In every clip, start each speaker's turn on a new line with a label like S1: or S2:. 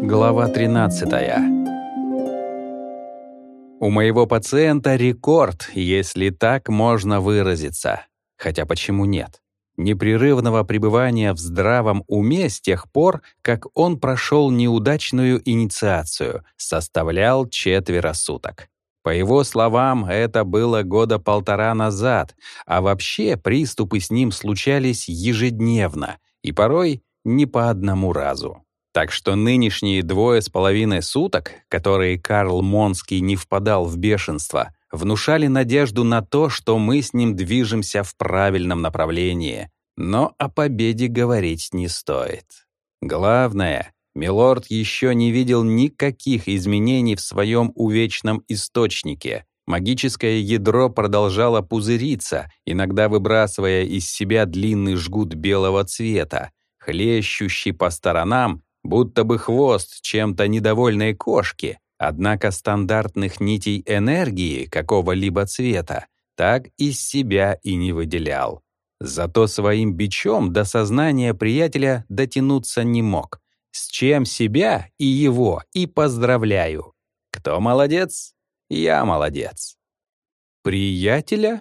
S1: Глава 13. У моего пациента рекорд, если так можно выразиться. Хотя почему нет? Непрерывного пребывания в здравом уме с тех пор, как он прошел неудачную инициацию, составлял 4 суток. По его словам, это было 1.5 года назад, а вообще приступы с ним случались ежедневно и порой не по одному разу. Так что нынешние 2,5 суток, которые Карл Монский не впадал в бешенство, внушали надежду на то, что мы с ним движемся в правильном направлении. Но о победе говорить не стоит. Главное, милорд еще не видел никаких изменений в своем увечном источнике. Магическое ядро продолжало пузыриться, иногда выбрасывая из себя длинный жгут белого цвета, хлещущий по сторонам, будто бы хвост чем-то недовольной кошки, однако стандартных нитей энергии какого-либо цвета так из себя и не выделял. Зато своим бичом до сознания приятеля дотянуться не мог, с чем себя и его и поздравляю. Кто молодец? Я молодец. Приятеля?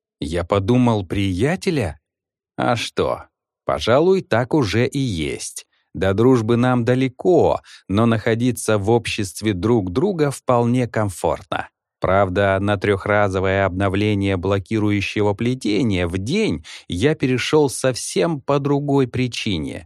S1: Я подумал, приятеля? А что? Пожалуй, так уже и есть. До дружбы нам далеко, но находиться в обществе друг друга вполне комфортно. Правда, на 3-разовое обновление блокирующего плетения в день я перешел совсем по другой причине.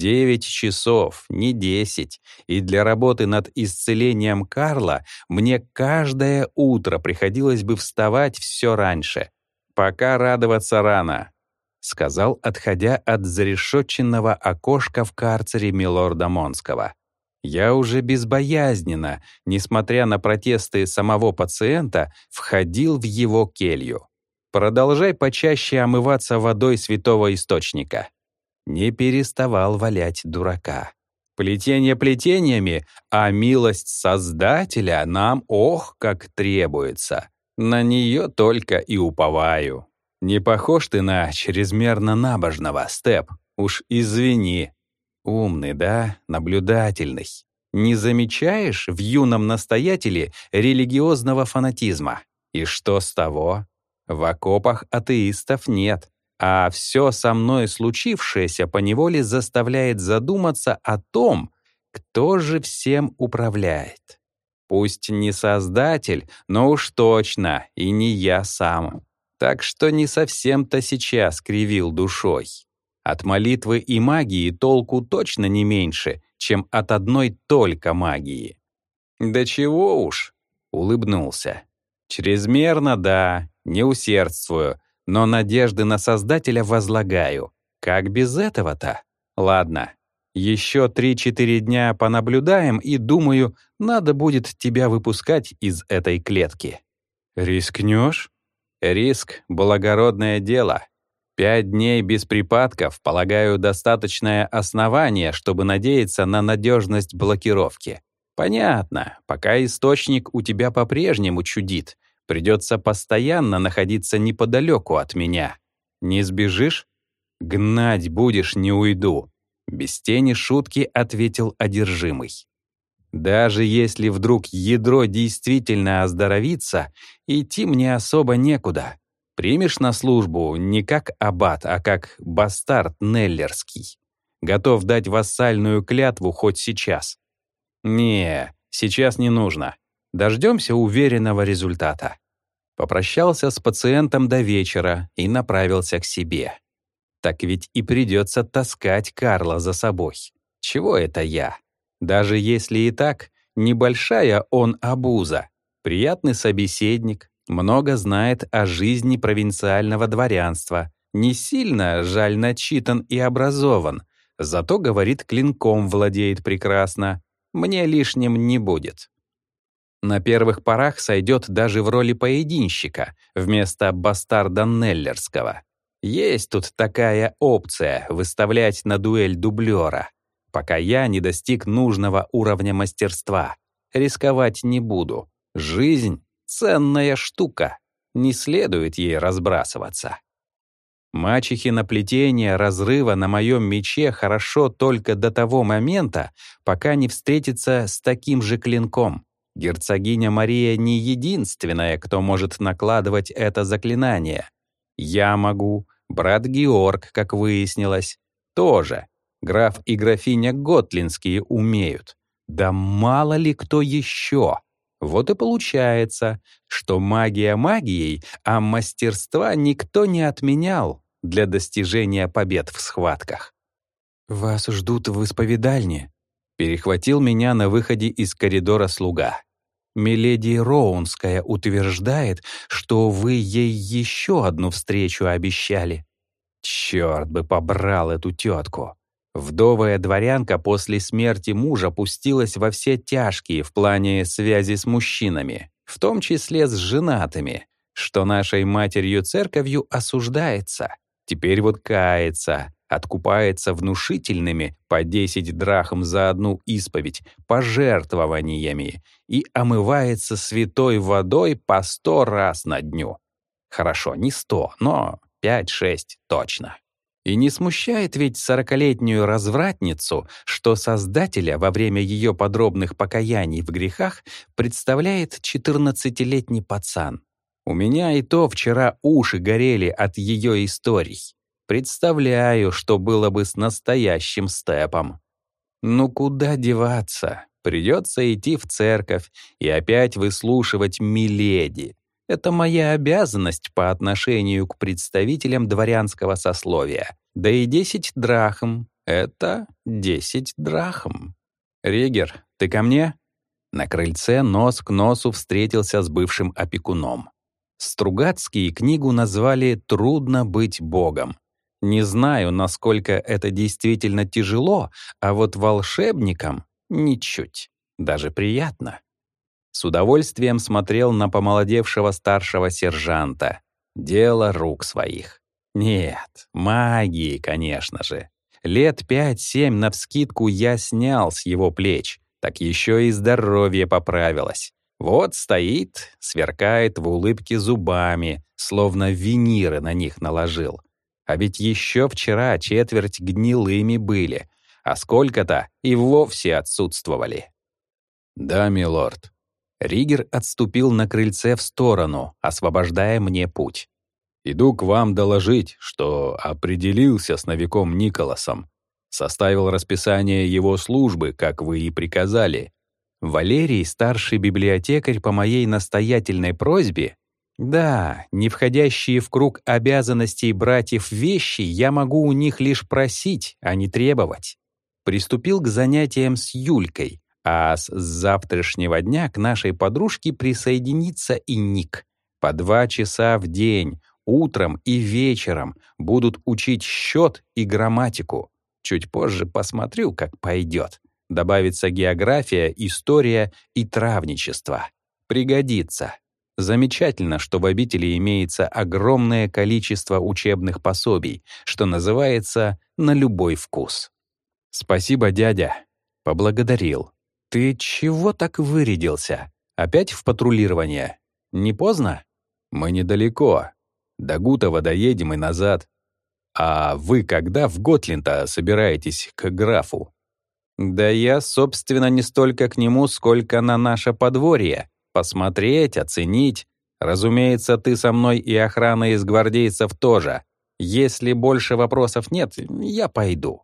S1: 9 часов, не 10, и для работы над исцелением Карла мне каждое утро приходилось бы вставать все раньше. Пока радоваться рано, — сказал, отходя от зарешетченного окошка в карцере милорда Монского. Я уже безбоязненно, несмотря на протесты самого пациента, входил в его келью. Продолжай почаще омываться водой святого источника. Не переставал валять дурака. Плетение плетениями, а милость Создателя нам, ох, как требуется. На нее только и уповаю. Не похож ты на чрезмерно набожного, Степ. Уж извини. Умный, да? Наблюдательный. Не замечаешь в юном настоятеле религиозного фанатизма? И что с того? В окопах атеистов нет. А все со мной случившееся поневоле заставляет задуматься о том, кто же всем управляет. Пусть не Создатель, но уж точно и не я сам. Так что не совсем-то сейчас кривил душой. От молитвы и магии толку точно не меньше, чем от одной только магии. «Да чего уж», — улыбнулся. «Чрезмерно, да, не усердствую, но надежды на Создателя возлагаю. Как без этого-то? Ладно, еще 3-4 дня понаблюдаем, и, думаю, надо будет тебя выпускать из этой клетки». «Рискнешь?» «Риск — благородное дело. 5 дней без припадков, полагаю, достаточное основание, чтобы надеяться на надежность блокировки. Понятно, пока источник у тебя по-прежнему чудит, придется постоянно находиться неподалеку от меня. Не сбежишь? Гнать будешь, не уйду», — без тени шутки ответил одержимый. «Даже если вдруг ядро действительно оздоровится, идти мне особо некуда. Примешь на службу не как аббат, а как бастард Неллерский. Готов дать вассальную клятву хоть сейчас». «Не, сейчас не нужно. Дождемся уверенного результата». Попрощался с пациентом до вечера и направился к себе. Так ведь и придется таскать Карла за собой. Чего это я? Даже если и так, небольшая он обуза. Приятный собеседник, много знает о жизни провинциального дворянства, не сильно, жаль, начитан и образован, зато, говорит, клинком владеет прекрасно. Мне лишним не будет. На первых порах сойдет даже в роли поединщика вместо бастарда Неллерского. Есть тут такая опция — выставлять на дуэль дублера. Пока я не достиг нужного уровня мастерства. Рисковать не буду. Жизнь — ценная штука. Не следует ей разбрасываться. Мачехино плетение разрыва на моем мече хорошо только до того момента, пока не встретится с таким же клинком. Герцогиня Мария не единственная, кто может накладывать это заклинание. Я могу, брат Георг, как выяснилось, тоже. Граф и графиня Готлинские умеют. Да мало ли кто еще. Вот и получается, что магия магией, а мастерства никто не отменял для достижения побед в схватках. «Вас ждут в исповедальне», — перехватил меня на выходе из коридора слуга. «Миледи Роунская утверждает, что вы ей еще одну встречу обещали». Черт бы побрал эту тетку. Вдовая дворянка после смерти мужа пустилась во все тяжкие в плане связи с мужчинами, в том числе с женатыми, что нашей матерью-церковью осуждается. Теперь вот кается, откупается внушительными по 10 драхм за одну исповедь пожертвованиями и омывается святой водой по 100 раз на дню. Хорошо, не 100, но 5-6 точно. И не смущает ведь 40-летнюю развратницу, что Создателя во время ее подробных покаяний в грехах представляет 14-летний пацан. У меня и то вчера уши горели от ее историй. Представляю, что было бы с настоящим степом. Ну куда деваться? Придется идти в церковь и опять выслушивать миледи. Это моя обязанность по отношению к представителям дворянского сословия. Да и 10 драхм — это 10 драхм. «Ригер, ты ко мне?» На крыльце нос к носу встретился с бывшим опекуном. Стругацкие книгу назвали «Трудно быть богом». Не знаю, насколько это действительно тяжело, а вот волшебникам — ничуть. Даже приятно. С удовольствием смотрел на помолодевшего старшего сержанта. Дело рук своих. Нет, магии, конечно же. Лет 5-7 навскидку я снял с его плеч, так еще и здоровье поправилось. Вот стоит, сверкает в улыбке зубами, словно виниры на них наложил. А ведь еще вчера четверть гнилыми были, а сколько-то и вовсе отсутствовали. «Да, милорд». Ригер отступил на крыльце в сторону, освобождая мне путь. «Иду к вам доложить, что определился с новиком Николасом. Составил расписание его службы, как вы и приказали. Валерий, старший библиотекарь по моей настоятельной просьбе, да, не входящие в круг обязанностей братьев вещи я могу у них лишь просить, а не требовать. Приступил к занятиям с Юлькой, а с завтрашнего дня к нашей подружке присоединится и Ник. По 2 часа в день, утром и вечером будут учить счет и грамматику. Чуть позже посмотрю, как пойдет. Добавится география, история и травничество. Пригодится. Замечательно, что в обители имеется огромное количество учебных пособий, что называется «на любой вкус». «Спасибо, дядя», — поблагодарил. «Ты чего так вырядился? Опять в патрулирование? Не поздно?» «Мы недалеко. До Гутова доедем и назад. А вы когда в Готлинта собираетесь к графу?» «Да я, собственно, не столько к нему, сколько на наше подворье. Посмотреть, оценить. Разумеется, ты со мной и охрана из гвардейцев тоже. Если больше вопросов нет, я пойду».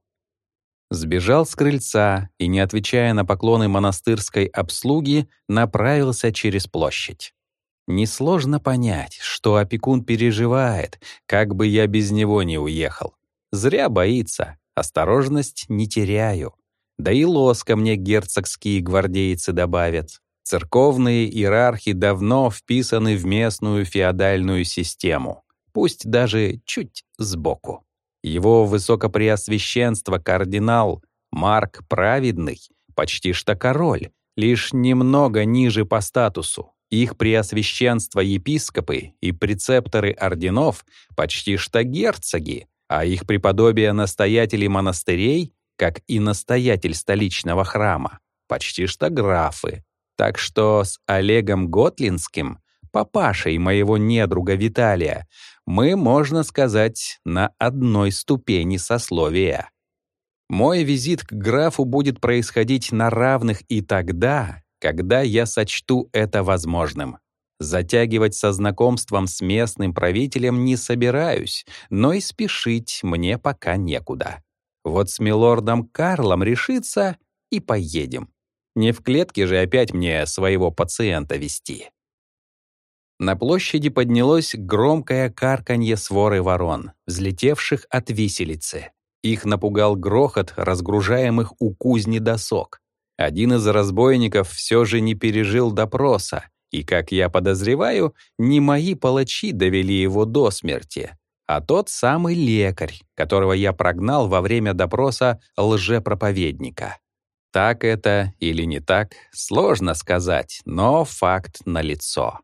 S1: Сбежал с крыльца и, не отвечая на поклоны монастырской обслуги, направился через площадь. Несложно понять, что опекун переживает, как бы я без него не уехал. Зря боится, осторожность не теряю. Да и лоска мне герцогские гвардейцы добавят. Церковные иерархи давно вписаны в местную феодальную систему, пусть даже чуть сбоку. Его высокопреосвященство кардинал Марк Праведный, почти что король, лишь немного ниже по статусу. Их преосвященство епископы и прецепторы орденов почти что герцоги, а их преподобие настоятели монастырей, как и настоятель столичного храма, почти что графы. Так что с Олегом Готлинским папашей моего недруга Виталия, мы, можно сказать, на одной ступени сословия. Мой визит к графу будет происходить на равных и тогда, когда я сочту это возможным. Затягивать со знакомством с местным правителем не собираюсь, но и спешить мне пока некуда. Вот с милордом Карлом решится и поедем. Не в клетке же опять мне своего пациента вести. На площади поднялось громкое карканье своры ворон, взлетевших от виселицы. Их напугал грохот разгружаемых у кузни досок. Один из разбойников все же не пережил допроса, и, как я подозреваю, не мои палачи довели его до смерти, а тот самый лекарь, которого я прогнал во время допроса лжепроповедника. Так это или не так, сложно сказать, но факт налицо.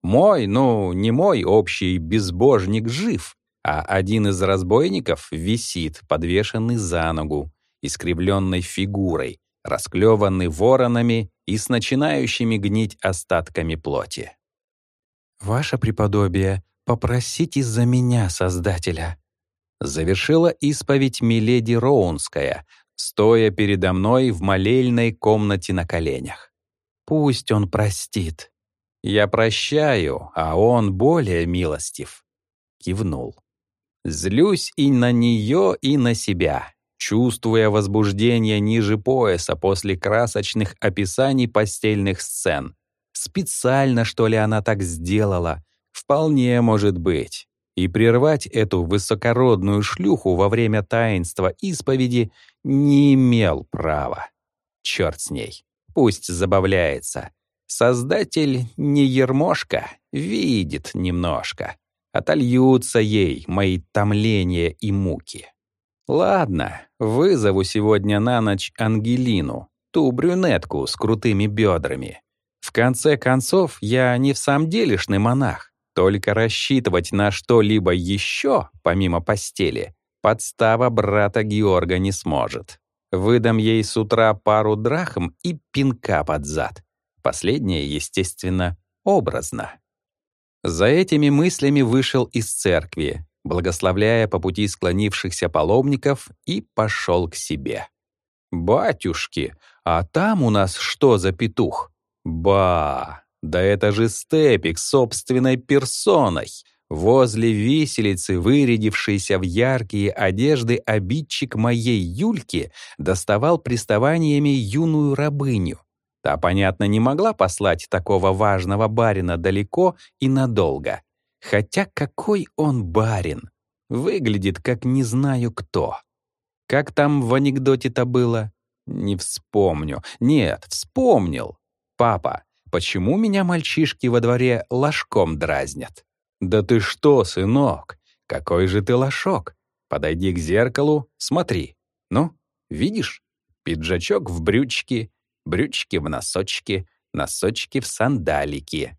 S1: Не мой общий безбожник жив, а один из разбойников висит, подвешенный за ногу, искривленной фигурой, расклеванный воронами и с начинающими гнить остатками плоти. «Ваше преподобие, попросите за меня Создателя», завершила исповедь миледи Роунская, стоя передо мной в молельной комнате на коленях. «Пусть он простит». «Я прощаю, а он более милостив», — кивнул. Злюсь и на нее, и на себя, чувствуя возбуждение ниже пояса после красочных описаний постельных сцен. Специально, что ли, она так сделала? Вполне может быть. И прервать эту высокородную шлюху во время таинства исповеди не имел права. Черт с ней, пусть забавляется. Создатель не ермошка, видит немножко. Отольются ей мои томления и муки. Ладно, вызову сегодня на ночь Ангелину, ту брюнетку с крутыми бедрами. В конце концов, я не всамделишный монах. Только рассчитывать на что-либо еще, помимо постели, подстава брата Георга не сможет. Выдам ей с утра пару драхм и пинка под зад. Последнее, естественно, образно. За этими мыслями вышел из церкви, благословляя по пути склонившихся паломников, и пошел к себе. «Батюшки, а там у нас что за петух? Ба! Да это же Степик собственной персоной!» Возле виселицы, вырядившийся в яркие одежды, обидчик моей Юльки доставал приставаниями юную рабыню. Та, понятно, не могла послать такого важного барина далеко и надолго. Хотя какой он барин? Выглядит, как не знаю кто. Как там в анекдоте-то было? Не вспомню. Нет, вспомнил. «Папа, почему меня мальчишки во дворе ложком дразнят?» «Да ты что, сынок? Какой же ты лошок? Подойди к зеркалу, смотри. Ну, видишь? Пиджачок в брючки, брючки в носочки, носочки в сандалики.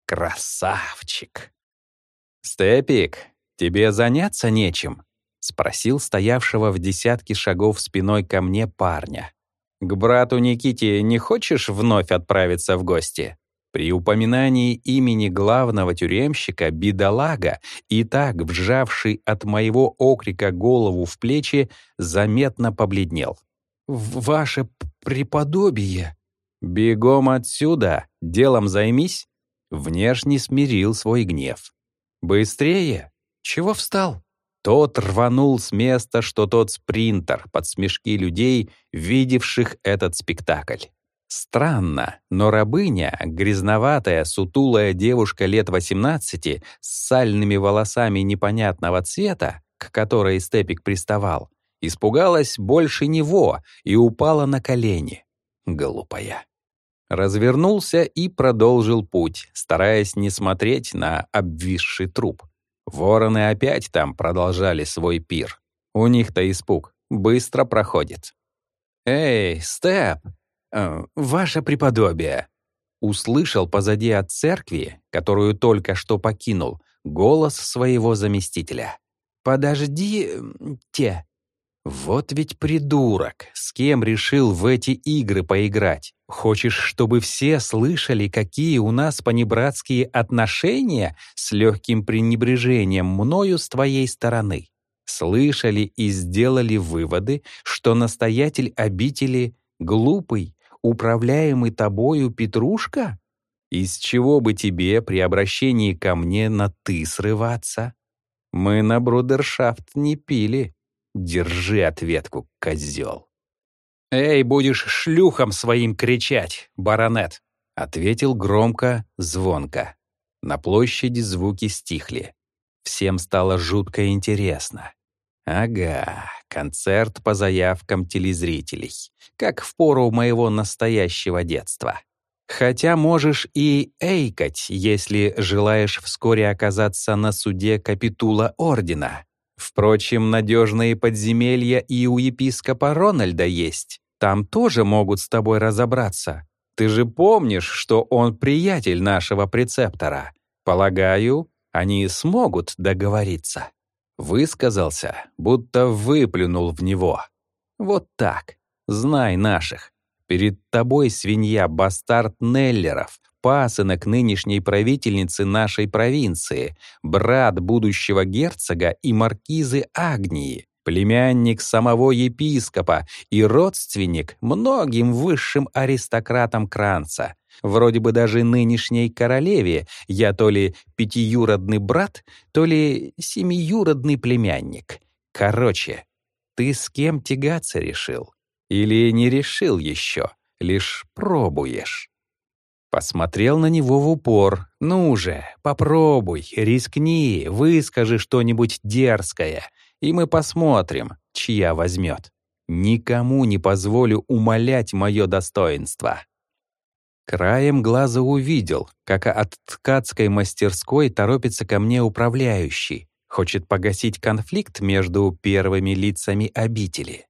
S1: Красавчик!» «Степик, тебе заняться нечем?» — спросил стоявшего в десятке шагов спиной ко мне парня. «К брату Никите не хочешь вновь отправиться в гости?» При упоминании имени главного тюремщика бедолага, и так вжавший от моего окрика голову в плечи, заметно побледнел. «Ваше преподобие!» «Бегом отсюда, делом займись!» Внешне смирил свой гнев. «Быстрее! Чего встал?» Тот рванул с места, что тот спринтер, под смешки людей, видевших этот спектакль. Странно, но рабыня, грязноватая, сутулая девушка лет 18 с сальными волосами непонятного цвета, к которой Степик приставал, испугалась больше него и упала на колени. Глупая. Развернулся и продолжил путь, стараясь не смотреть на обвисший труп. Вороны опять там продолжали свой пир. У них-то испуг быстро проходит. «Эй, Степ! Ваше преподобие!» Услышал позади от церкви, которую только что покинул, голос своего заместителя. «Подождите!» Вот ведь придурок, с кем решил в эти игры поиграть. Хочешь, чтобы все слышали, какие у нас понебратские отношения с легким пренебрежением мною с твоей стороны? Слышали и сделали выводы, что настоятель обители — глупый, управляемый тобою Петрушка? Из чего бы тебе при обращении ко мне на «ты» срываться? Мы на брудершафт не пили. Держи ответку, козел. «Эй, будешь шлюхом своим кричать, баронет!» — ответил громко, звонко. На площади звуки стихли. Всем стало жутко интересно. Ага, концерт по заявкам телезрителей, как в пору моего настоящего детства. Хотя можешь и эйкать, если желаешь вскоре оказаться на суде капитула ордена. Впрочем, надежные подземелья и у епископа Рональда есть. Там тоже могут с тобой разобраться. Ты же помнишь, что он приятель нашего прецептора. Полагаю, они смогут договориться. Высказался, будто выплюнул в него. Вот так. Знай наших. Перед тобой свинья-бастард Неллеров, пасынок нынешней правительницы нашей провинции, брат будущего герцога и маркизы Агнии, племянник самого епископа и родственник многим высшим аристократам Кранца. Вроде бы даже нынешней королеве я то ли пятиюродный брат, то ли семиюродный племянник. Короче, ты с кем тягаться решил? Или не решил еще, лишь пробуешь? Посмотрел на него в упор. Ну же, попробуй, рискни, выскажи что-нибудь дерзкое, и мы посмотрим, чья возьмет. Никому не позволю умалять мое достоинство. Краем глаза увидел, как от ткацкой мастерской торопится ко мне управляющий, хочет погасить конфликт между первыми лицами обители.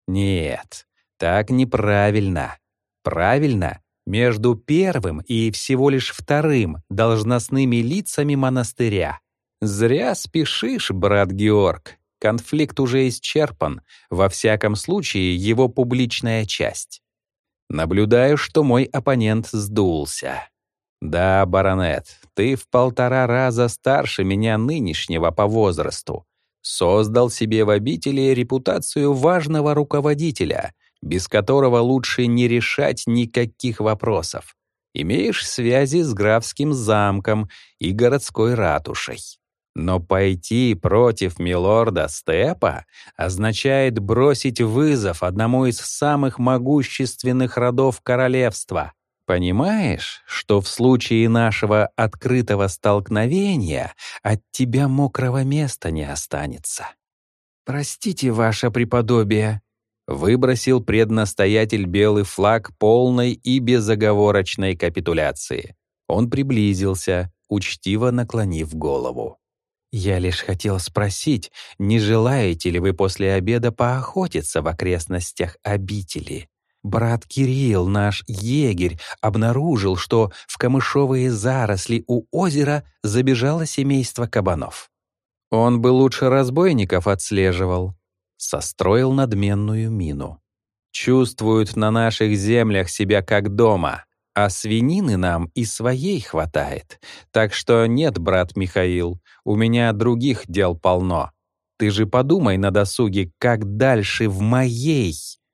S1: Нет, так неправильно. Правильно, между первым и всего лишь вторым должностными лицами монастыря. Зря спешишь, брат Георг. Конфликт уже исчерпан, во всяком случае его публичная часть. Наблюдаю, что мой оппонент сдулся. Да, баронет, ты в 1,5 раза старше меня нынешнего по возрасту. Создал себе в обители репутацию важного руководителя, без которого лучше не решать никаких вопросов. Имеешь связи с графским замком и городской ратушей. Но пойти против милорда Степа означает бросить вызов одному из самых могущественных родов королевства. Понимаешь, что в случае нашего открытого столкновения от тебя мокрого места не останется? «Простите, ваше преподобие», — выбросил преднастоятель белый флаг полной и безоговорочной капитуляции. Он приблизился, учтиво наклонив голову. «Я лишь хотел спросить, не желаете ли вы после обеда поохотиться в окрестностях обители? Брат Кирилл, наш егерь, обнаружил, что в камышовые заросли у озера забежало семейство кабанов. Он бы лучше разбойников отслеживал», — состроил надменную мину. «Чувствуют на наших землях себя как дома, а свинины нам и своей хватает. Так что нет, брат Михаил, у меня других дел полно. Ты же подумай на досуге, как дальше в моей»,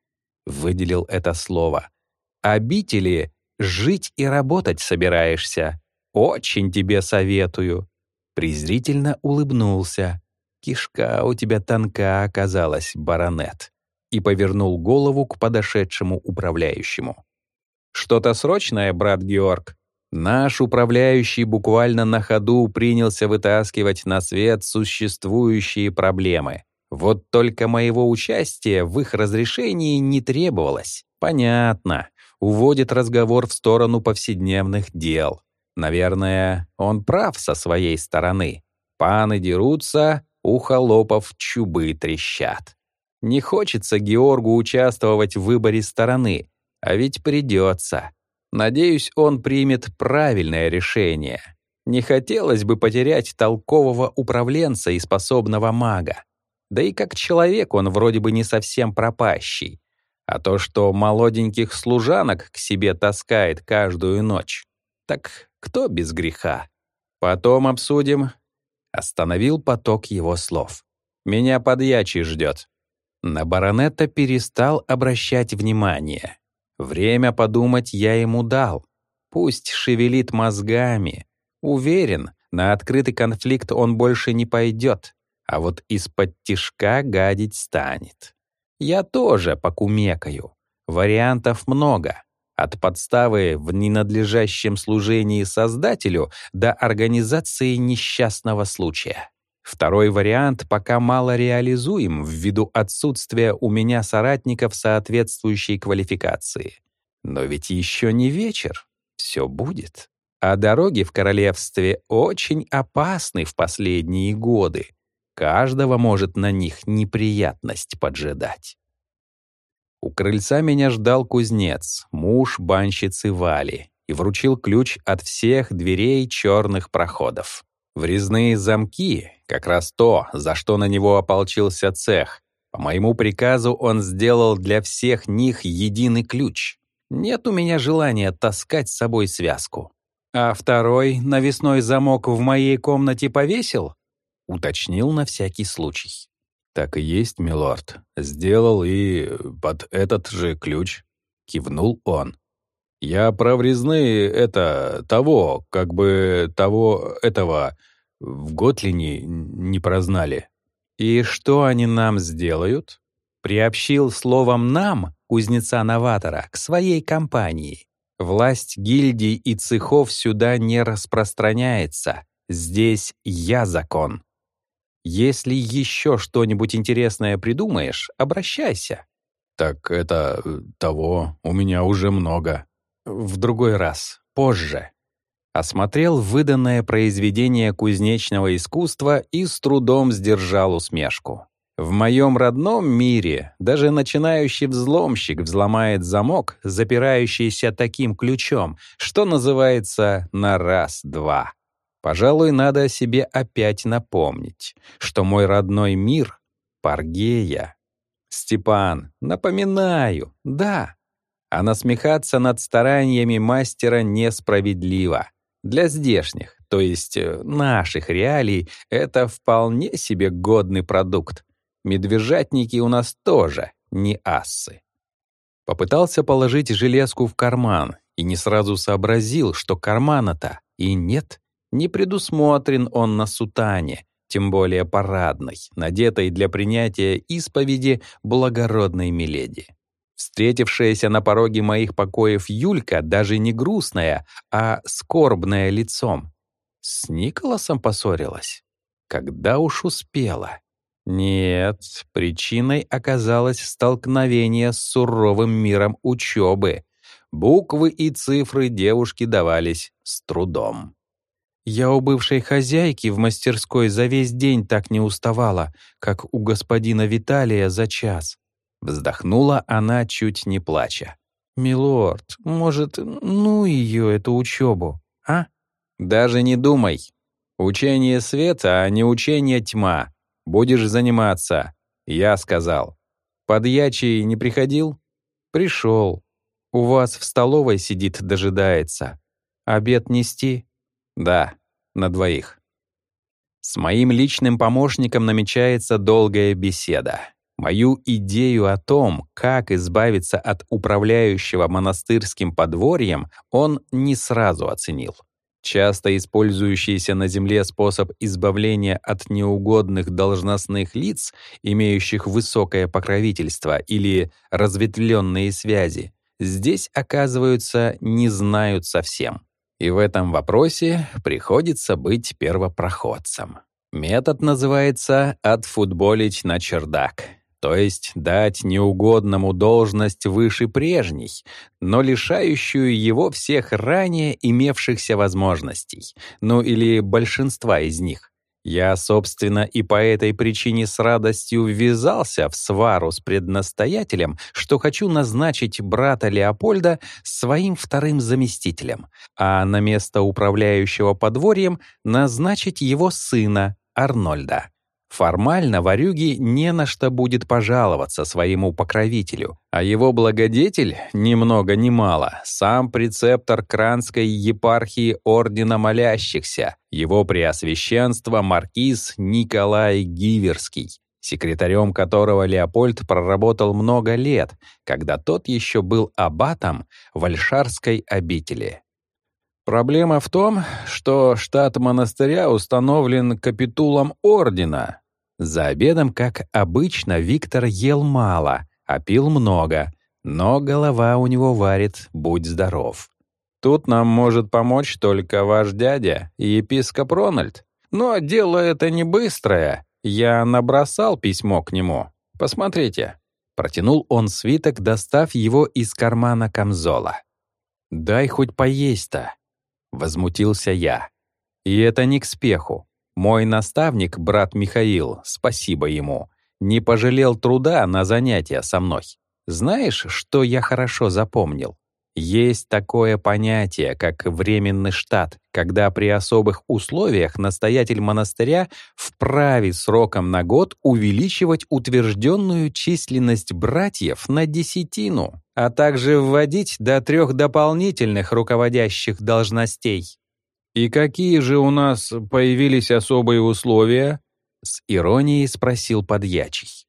S1: — выделил это слово, «обители жить и работать собираешься. Очень тебе советую». Презрительно улыбнулся. «Кишка у тебя тонка оказалась, баронет», и повернул голову к подошедшему управляющему. «Что-то срочное, брат Георг?» Наш управляющий буквально на ходу принялся вытаскивать на свет существующие проблемы. Вот только моего участия в их разрешении не требовалось. Понятно. Уводит разговор в сторону повседневных дел. Наверное, он прав со своей стороны. Паны дерутся, у холопов чубы трещат. Не хочется Георгу участвовать в выборе стороны, а ведь придется. Надеюсь, он примет правильное решение. Не хотелось бы потерять толкового управленца и способного мага. Да и как человек он вроде бы не совсем пропащий. А то, что молоденьких служанок к себе таскает каждую ночь, так кто без греха? Потом обсудим. Остановил поток его слов. Меня подьячий ждет. На баронета перестал обращать внимание. Время подумать я ему дал. Пусть шевелит мозгами. Уверен, на открытый конфликт он больше не пойдет, а вот из-под тишка гадить станет. Я тоже покумекаю. Вариантов много. От подставы в ненадлежащем служении Создателю до организации несчастного случая. Второй вариант пока мало реализуем ввиду отсутствия у меня соратников соответствующей квалификации. Но ведь еще не вечер. Все будет. А дороги в королевстве очень опасны в последние годы. Каждого может на них неприятность поджидать. У крыльца меня ждал кузнец, муж банщицы Вали, и вручил ключ от всех дверей черных проходов. Врезные замки — как раз то, за что на него ополчился цех. По моему приказу он сделал для всех них единый ключ. Нет у меня желания таскать с собой связку. «А второй навесной замок в моей комнате повесил?» — уточнил на всякий случай. «Так и есть, милорд. Сделал и под этот же ключ», — кивнул он. «Я про врезные того этого в Готлине не прознали». «И что они нам сделают?» Приобщил словом «нам» кузнеца-новатора к своей компании. Власть гильдий и цехов сюда не распространяется. Здесь я закон. Если еще что-нибудь интересное придумаешь, обращайся. Так того у меня уже много. В другой раз, позже. Осмотрел выданное произведение кузнечного искусства и с трудом сдержал усмешку. В моем родном мире даже начинающий взломщик взломает замок, запирающийся таким ключом, что называется на раз-два. Пожалуй, надо о себе опять напомнить, что мой родной мир — Паргея. Степан, напоминаю, да. А насмехаться над стараниями мастера несправедливо. Для здешних, то есть наших реалий, это вполне себе годный продукт. Медвежатники у нас тоже не ассы. Попытался положить железку в карман и не сразу сообразил, что кармана-то и нет. Не предусмотрен он на сутане, тем более парадной, надетой для принятия исповеди благородной миледи. Встретившаяся на пороге моих покоев Юлька даже не грустная, а скорбная лицом. С Николасом поссорилась? Когда уж успела? Нет, причиной оказалось столкновение с суровым миром учебы. Буквы и цифры девушке давались с трудом. Я у бывшей хозяйки в мастерской за весь день так не уставала, как у господина Виталия за час. Вздохнула она, чуть не плача. «Милорд, может, ну ее, эту учебу, а?» «Даже не думай. Учение света, а не учение тьма. Будешь заниматься», — я сказал. «Подьячий не приходил?» «Пришел. У вас в столовой сидит, дожидается. Обед нести?» «Да, на двоих». С моим личным помощником намечается долгая беседа. Мою идею о том, как избавиться от управляющего монастырским подворьем, он не сразу оценил. Часто использующийся на земле способ избавления от неугодных должностных лиц, имеющих высокое покровительство или разветвленные связи, здесь, оказывается, не знают совсем. И в этом вопросе приходится быть первопроходцем. Метод называется «отфутболить на чердак». То есть дать неугодному должность выше прежней, но лишающую его всех ранее имевшихся возможностей, ну или большинства из них. Я, собственно, и по этой причине с радостью ввязался в свару с преднастоятелем, что хочу назначить брата Леопольда своим вторым заместителем, а на место управляющего подворьем назначить его сына Арнольда. Формально Варюге не на что будет пожаловаться своему покровителю, а его благодетель, ни много ни мало, сам прецептор Кранской епархии Ордена Молящихся, его преосвященство маркиз Николай Гиверский, секретарем которого Леопольд проработал много лет, когда тот еще был аббатом Вальшарской обители. Проблема в том, что штат монастыря установлен капитулом ордена. За обедом, как обычно, Виктор ел мало, а пил много, но голова у него варит, будь здоров. Тут нам может помочь только ваш дядя, епископ Рональд. Но дело это не быстрое. Я набросал письмо к нему. Посмотрите. Протянул он свиток, достав его из кармана камзола. «Дай хоть поесть-то», — возмутился я. И это не к спеху. Мой наставник, брат Михаил, спасибо ему, не пожалел труда на занятия со мной. Знаешь, что я хорошо запомнил? Есть такое понятие, как временный штат, когда при особых условиях настоятель монастыря вправе сроком на год увеличивать утвержденную численность братьев на 10, а также вводить до 3 дополнительных руководящих должностей. «И какие же у нас появились особые условия?» — с иронией спросил подьячий.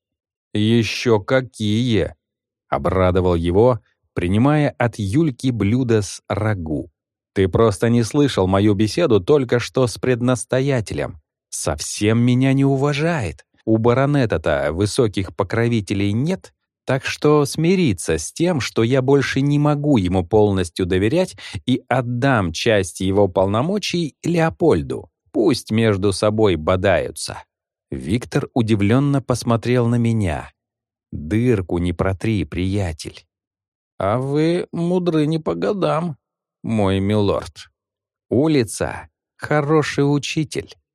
S1: «Еще какие!» — обрадовал его, принимая от Юльки блюдо с рагу. «Ты просто не слышал мою беседу только что с преднастоятелем. Совсем меня не уважает. У баронета-то высоких покровителей нет, так что смириться с тем, что я больше не могу ему полностью доверять и отдам часть его полномочий Леопольду. Пусть между собой бодаются». Виктор удивленно посмотрел на меня. «Дырку не протри, приятель». «А вы мудры не по годам, мой милорд. Улица — хороший учитель».